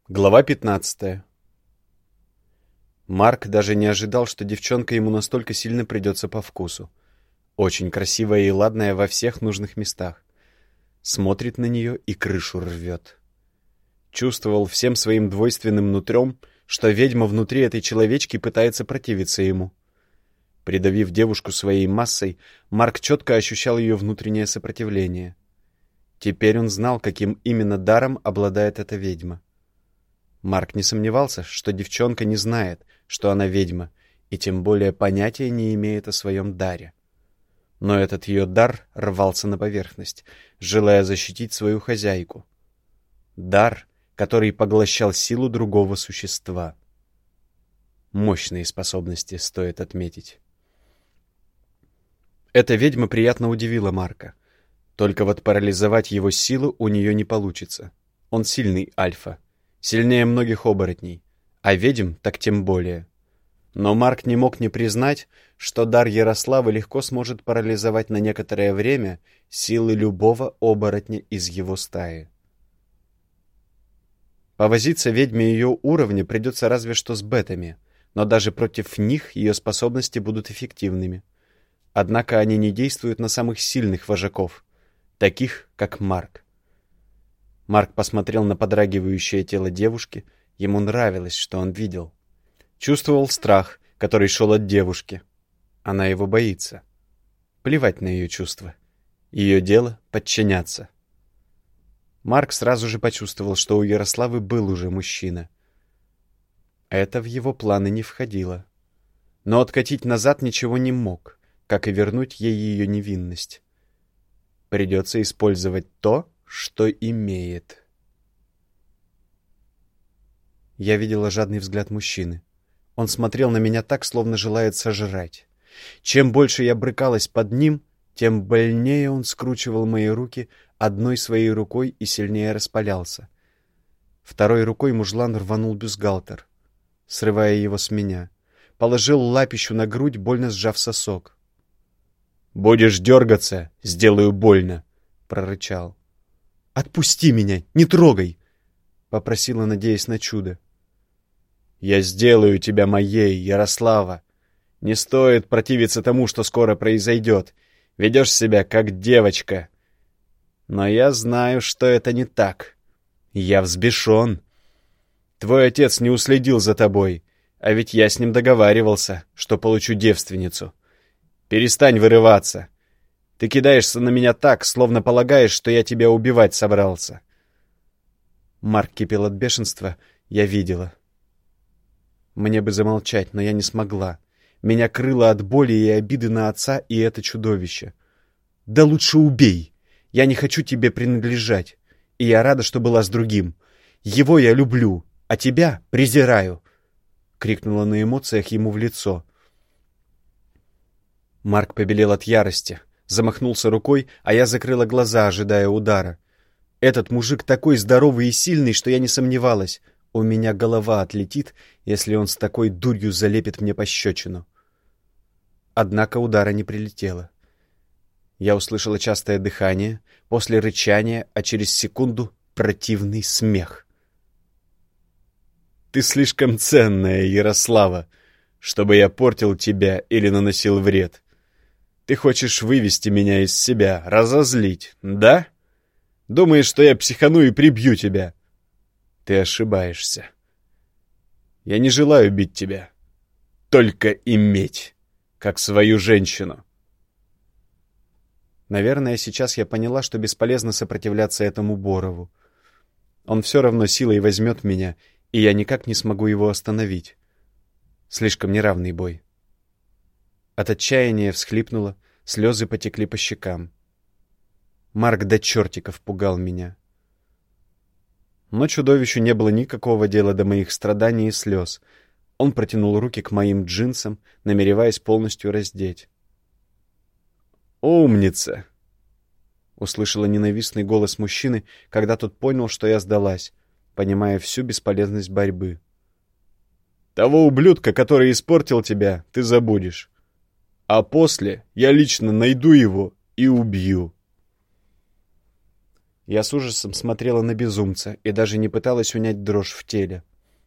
Глава 15. Марк даже не ожидал, что девчонка ему настолько сильно придется по вкусу. Очень красивая и ладная во всех нужных местах. Смотрит на нее и крышу рвет. Чувствовал всем своим двойственным нутрем, что ведьма внутри этой человечки пытается противиться ему. Придавив девушку своей массой, Марк четко ощущал ее внутреннее сопротивление. Теперь он знал, каким именно даром обладает эта ведьма. Марк не сомневался, что девчонка не знает, что она ведьма, и тем более понятия не имеет о своем даре. Но этот ее дар рвался на поверхность, желая защитить свою хозяйку. Дар, который поглощал силу другого существа. Мощные способности, стоит отметить. Эта ведьма приятно удивила Марка. Только вот парализовать его силу у нее не получится. Он сильный альфа. Сильнее многих оборотней, а ведьм так тем более. Но Марк не мог не признать, что дар Ярославы легко сможет парализовать на некоторое время силы любого оборотня из его стаи. Повозиться ведьме ее уровня придется разве что с бетами, но даже против них ее способности будут эффективными. Однако они не действуют на самых сильных вожаков, таких как Марк. Марк посмотрел на подрагивающее тело девушки. Ему нравилось, что он видел. Чувствовал страх, который шел от девушки. Она его боится. Плевать на ее чувства. Ее дело — подчиняться. Марк сразу же почувствовал, что у Ярославы был уже мужчина. Это в его планы не входило. Но откатить назад ничего не мог, как и вернуть ей ее невинность. Придется использовать то, что имеет. Я видела жадный взгляд мужчины. Он смотрел на меня так, словно желает сожрать. Чем больше я брыкалась под ним, тем больнее он скручивал мои руки одной своей рукой и сильнее распалялся. Второй рукой мужлан рванул бюстгальтер, срывая его с меня. Положил лапищу на грудь, больно сжав сосок. «Будешь дергаться, сделаю больно», — прорычал. «Отпусти меня, не трогай!» — попросила, надеясь на чудо. «Я сделаю тебя моей, Ярослава. Не стоит противиться тому, что скоро произойдет. Ведешь себя, как девочка. Но я знаю, что это не так. Я взбешен. Твой отец не уследил за тобой, а ведь я с ним договаривался, что получу девственницу. Перестань вырываться. Ты кидаешься на меня так, словно полагаешь, что я тебя убивать собрался». Марк кипел от бешенства, я видела. Мне бы замолчать, но я не смогла. Меня крыло от боли и обиды на отца и это чудовище. «Да лучше убей! Я не хочу тебе принадлежать, и я рада, что была с другим. Его я люблю, а тебя презираю!» — крикнула на эмоциях ему в лицо. Марк побелел от ярости. Замахнулся рукой, а я закрыла глаза, ожидая удара. Этот мужик такой здоровый и сильный, что я не сомневалась. У меня голова отлетит, если он с такой дурью залепит мне пощечину. Однако удара не прилетело. Я услышала частое дыхание, после рычания, а через секунду противный смех. «Ты слишком ценная, Ярослава, чтобы я портил тебя или наносил вред. Ты хочешь вывести меня из себя, разозлить, да? Думаешь, что я психану и прибью тебя? Ты ошибаешься. Я не желаю бить тебя, только иметь, как свою женщину». Наверное, сейчас я поняла, что бесполезно сопротивляться этому Борову. Он все равно силой возьмет меня, и я никак не смогу его остановить. Слишком неравный бой. От отчаяния всхлипнула, слезы потекли по щекам. Марк до чертиков пугал меня. Но чудовищу не было никакого дела до моих страданий и слез. Он протянул руки к моим джинсам, намереваясь полностью раздеть. «Умница!» — услышала ненавистный голос мужчины, когда тот понял, что я сдалась, понимая всю бесполезность борьбы. «Того ублюдка, который испортил тебя, ты забудешь. А после я лично найду его и убью». Я с ужасом смотрела на безумца и даже не пыталась унять дрожь в теле.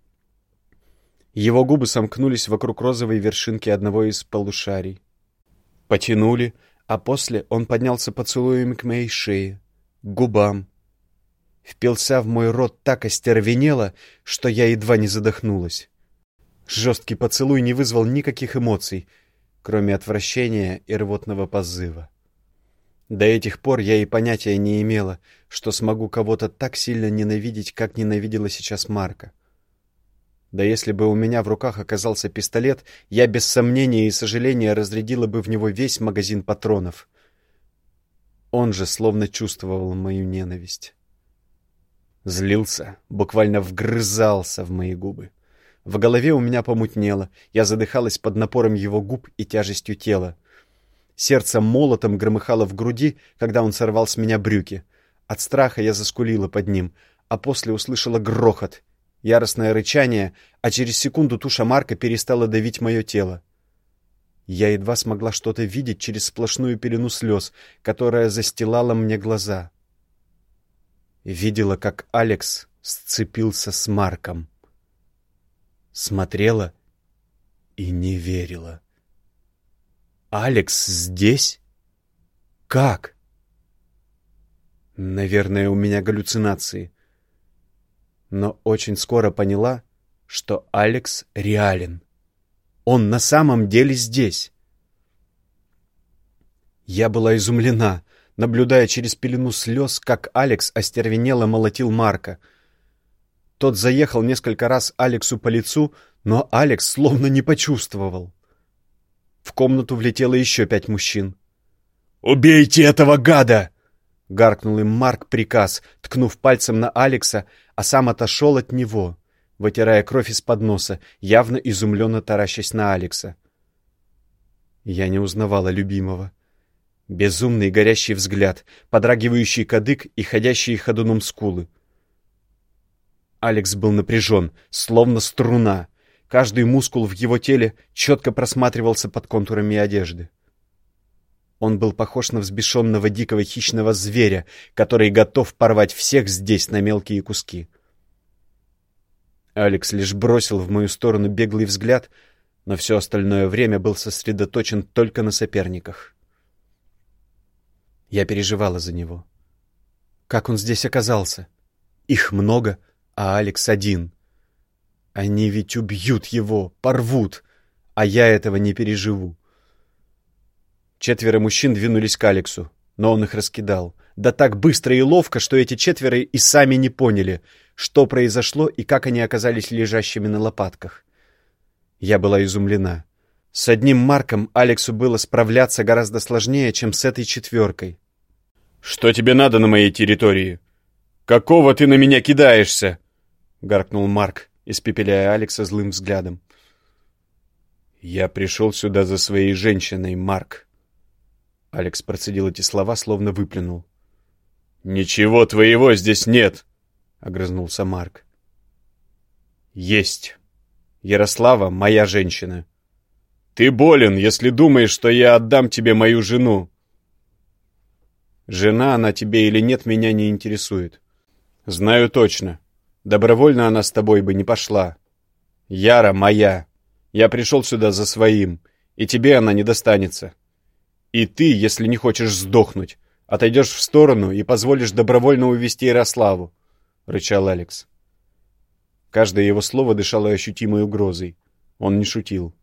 Его губы сомкнулись вокруг розовой вершинки одного из полушарий. Потянули, а после он поднялся поцелуями к моей шее, к губам. Впился в мой рот так остервенело, что я едва не задохнулась. Жесткий поцелуй не вызвал никаких эмоций, кроме отвращения и рвотного позыва. До этих пор я и понятия не имела, что смогу кого-то так сильно ненавидеть, как ненавидела сейчас Марка. Да если бы у меня в руках оказался пистолет, я без сомнения и сожаления разрядила бы в него весь магазин патронов. Он же словно чувствовал мою ненависть. Злился, буквально вгрызался в мои губы. В голове у меня помутнело, я задыхалась под напором его губ и тяжестью тела. Сердце молотом громыхало в груди, когда он сорвал с меня брюки. От страха я заскулила под ним, а после услышала грохот, яростное рычание, а через секунду туша Марка перестала давить мое тело. Я едва смогла что-то видеть через сплошную пелену слез, которая застилала мне глаза. Видела, как Алекс сцепился с Марком. Смотрела и не верила. Алекс здесь? Как? Наверное, у меня галлюцинации. Но очень скоро поняла, что Алекс реален. Он на самом деле здесь. Я была изумлена, наблюдая через пелену слез, как Алекс остервенело молотил Марка. Тот заехал несколько раз Алексу по лицу, но Алекс словно не почувствовал. В комнату влетело еще 5 мужчин. «Убейте этого гада!» — гаркнул им Марк приказ, ткнув пальцем на Алекса, а сам отошел от него, вытирая кровь из-под носа, явно изумленно таращась на Алекса. Я не узнавала любимого. Безумный горящий взгляд, подрагивающий кадык и ходящие ходуном скулы. Алекс был напряжен, словно струна. Каждый мускул в его теле четко просматривался под контурами одежды. Он был похож на взбешенного дикого хищного зверя, который готов порвать всех здесь на мелкие куски. Алекс лишь бросил в мою сторону беглый взгляд, но все остальное время был сосредоточен только на соперниках. Я переживала за него. Как он здесь оказался? Их много, а Алекс один. Они ведь убьют его, порвут, а я этого не переживу. 4 мужчин двинулись к Алексу, но он их раскидал. Да так быстро и ловко, что эти 4 и сами не поняли, что произошло и как они оказались лежащими на лопатках. Я была изумлена. С одним Марком Алексу было справляться гораздо сложнее, чем с этой 4. «Что тебе надо на моей территории? Какого ты на меня кидаешься?» — гаркнул Марк, испепеляя Алекса злым взглядом. «Я пришел сюда за своей женщиной, Марк». Алекс процедил эти слова, словно выплюнул. «Ничего твоего здесь нет!» — огрызнулся Марк. «Есть. Ярослава — моя женщина. Ты болен, если думаешь, что я отдам тебе мою жену. Жена она тебе или нет, меня не интересует. Знаю точно. Добровольно она с тобой бы не пошла. Яра моя. Я пришел сюда за своим, и тебе она не достанется. И ты, если не хочешь сдохнуть, отойдешь в сторону и позволишь добровольно увести Ярославу», — рычал Алекс. Каждое его слово дышало ощутимой угрозой. Он не шутил.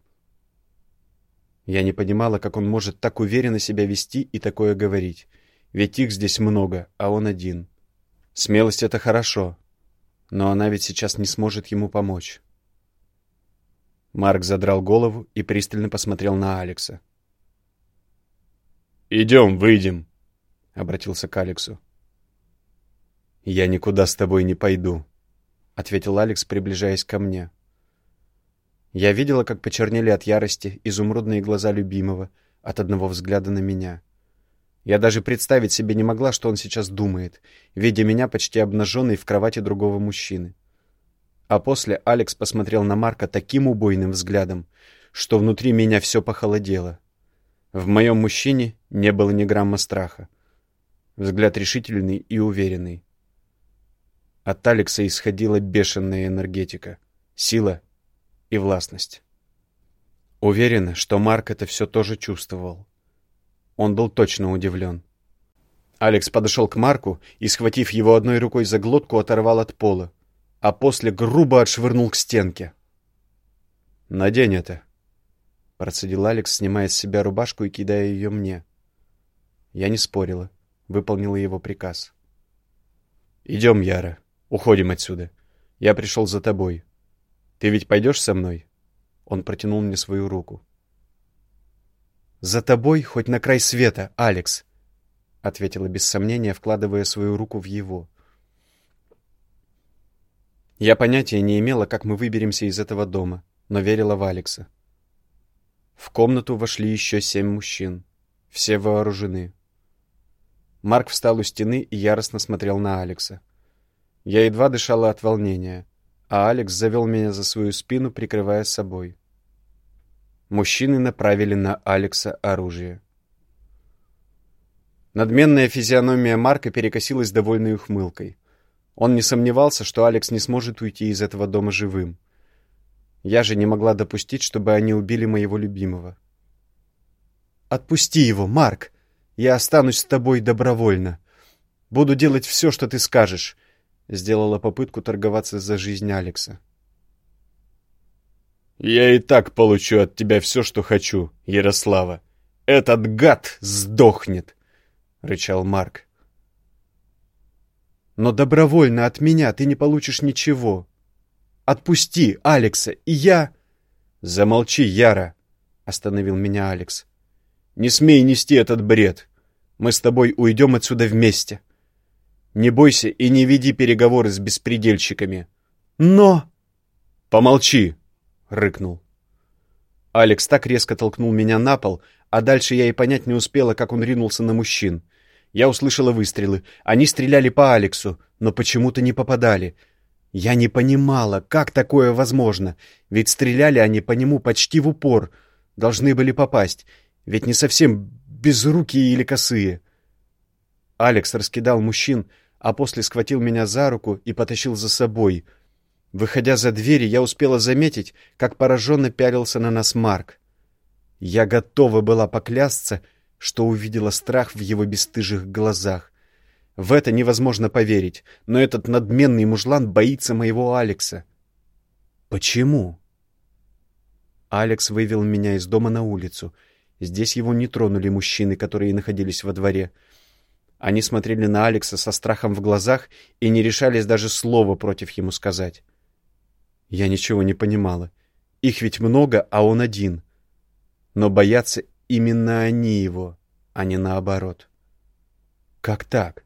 Я не понимала, как он может так уверенно себя вести и такое говорить. Ведь их здесь много, а он один. Смелость — это хорошо, но она ведь сейчас не сможет ему помочь. Марк задрал голову и пристально посмотрел на Алекса. «Идем, выйдем», — обратился к Алексу. «Я никуда с тобой не пойду», — ответил Алекс, приближаясь ко мне. Я видела, как почернели от ярости изумрудные глаза любимого от одного взгляда на меня. Я даже представить себе не могла, что он сейчас думает, видя меня почти обнаженной в кровати другого мужчины. А после Алекс посмотрел на Марка таким убойным взглядом, что внутри меня все похолодело. В моем мужчине не было ни грамма страха. Взгляд решительный и уверенный. От Алекса исходила бешеная энергетика, сила и властность. Уверена, что Марк это все тоже чувствовал. Он был точно удивлен. Алекс подошел к Марку и, схватив его одной рукой за глотку, оторвал от пола, а после грубо отшвырнул к стенке. «Надень это», — процедил Алекс, снимая с себя рубашку и кидая ее мне. Я не спорила, выполнила его приказ. «Идем, Яра, уходим отсюда. Я пришел за тобой. Ты ведь пойдешь со мной?» Он протянул мне свою руку. «За тобой хоть на край света, Алекс», — ответила без сомнения, вкладывая свою руку в его. Я понятия не имела, как мы выберемся из этого дома, но верила в Алекса. В комнату вошли еще 7 мужчин. Все вооружены. Марк встал у стены и яростно смотрел на Алекса. Я едва дышала от волнения, а Алекс завел меня за свою спину, прикрывая собой. Мужчины направили на Алекса оружие. Надменная физиономия Марка перекосилась довольной ухмылкой. Он не сомневался, что Алекс не сможет уйти из этого дома живым. Я же не могла допустить, чтобы они убили моего любимого. «Отпусти его, Марк! Я останусь с тобой добровольно. Буду делать все, что ты скажешь», — сделала попытку торговаться за жизнь Алекса. «Я и так получу от тебя все, что хочу, Ярослава. Этот гад сдохнет!» — рычал Марк. «Но добровольно от меня ты не получишь ничего. Отпусти Алекса, и я...» «Замолчи, Яра!» — остановил меня Алекс. «Не смей нести этот бред. Мы с тобой уйдем отсюда вместе. Не бойся и не веди переговоры с беспредельщиками». «Но...» «Помолчи!» — рыкнул. Алекс так резко толкнул меня на пол, а дальше я и понять не успела, как он ринулся на мужчин. Я услышала выстрелы. Они стреляли по Алексу, но почему-то не попадали. Я не понимала, как такое возможно, ведь стреляли они по нему почти в упор. Должны были попасть, ведь не совсем безрукие или косые. Алекс раскидал мужчин, а после схватил меня за руку и потащил за собой. Выходя за двери, я успела заметить, как пораженно пялился на нас Марк. Я готова была поклясться, что увидела страх в его бесстыжих глазах. В это невозможно поверить, но этот надменный мужлан боится моего Алекса. Почему? Алекс вывел меня из дома на улицу. Здесь его не тронули мужчины, которые находились во дворе. Они смотрели на Алекса со страхом в глазах и не решались даже слова против ему сказать. Я ничего не понимала. Их ведь много, а он один. Но боятся именно они его, а не наоборот. Как так?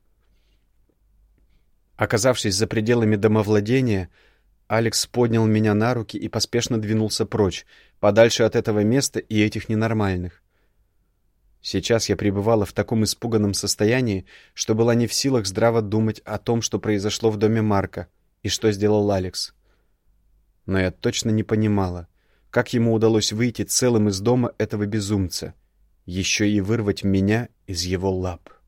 Оказавшись за пределами домовладения, Алекс поднял меня на руки и поспешно двинулся прочь, подальше от этого места и этих ненормальных. Сейчас я пребывала в таком испуганном состоянии, что была не в силах здраво думать о том, что произошло в доме Марка и что сделал Алекс. Но я точно не понимала, как ему удалось выйти целым из дома этого безумца, еще и вырвать меня из его лап.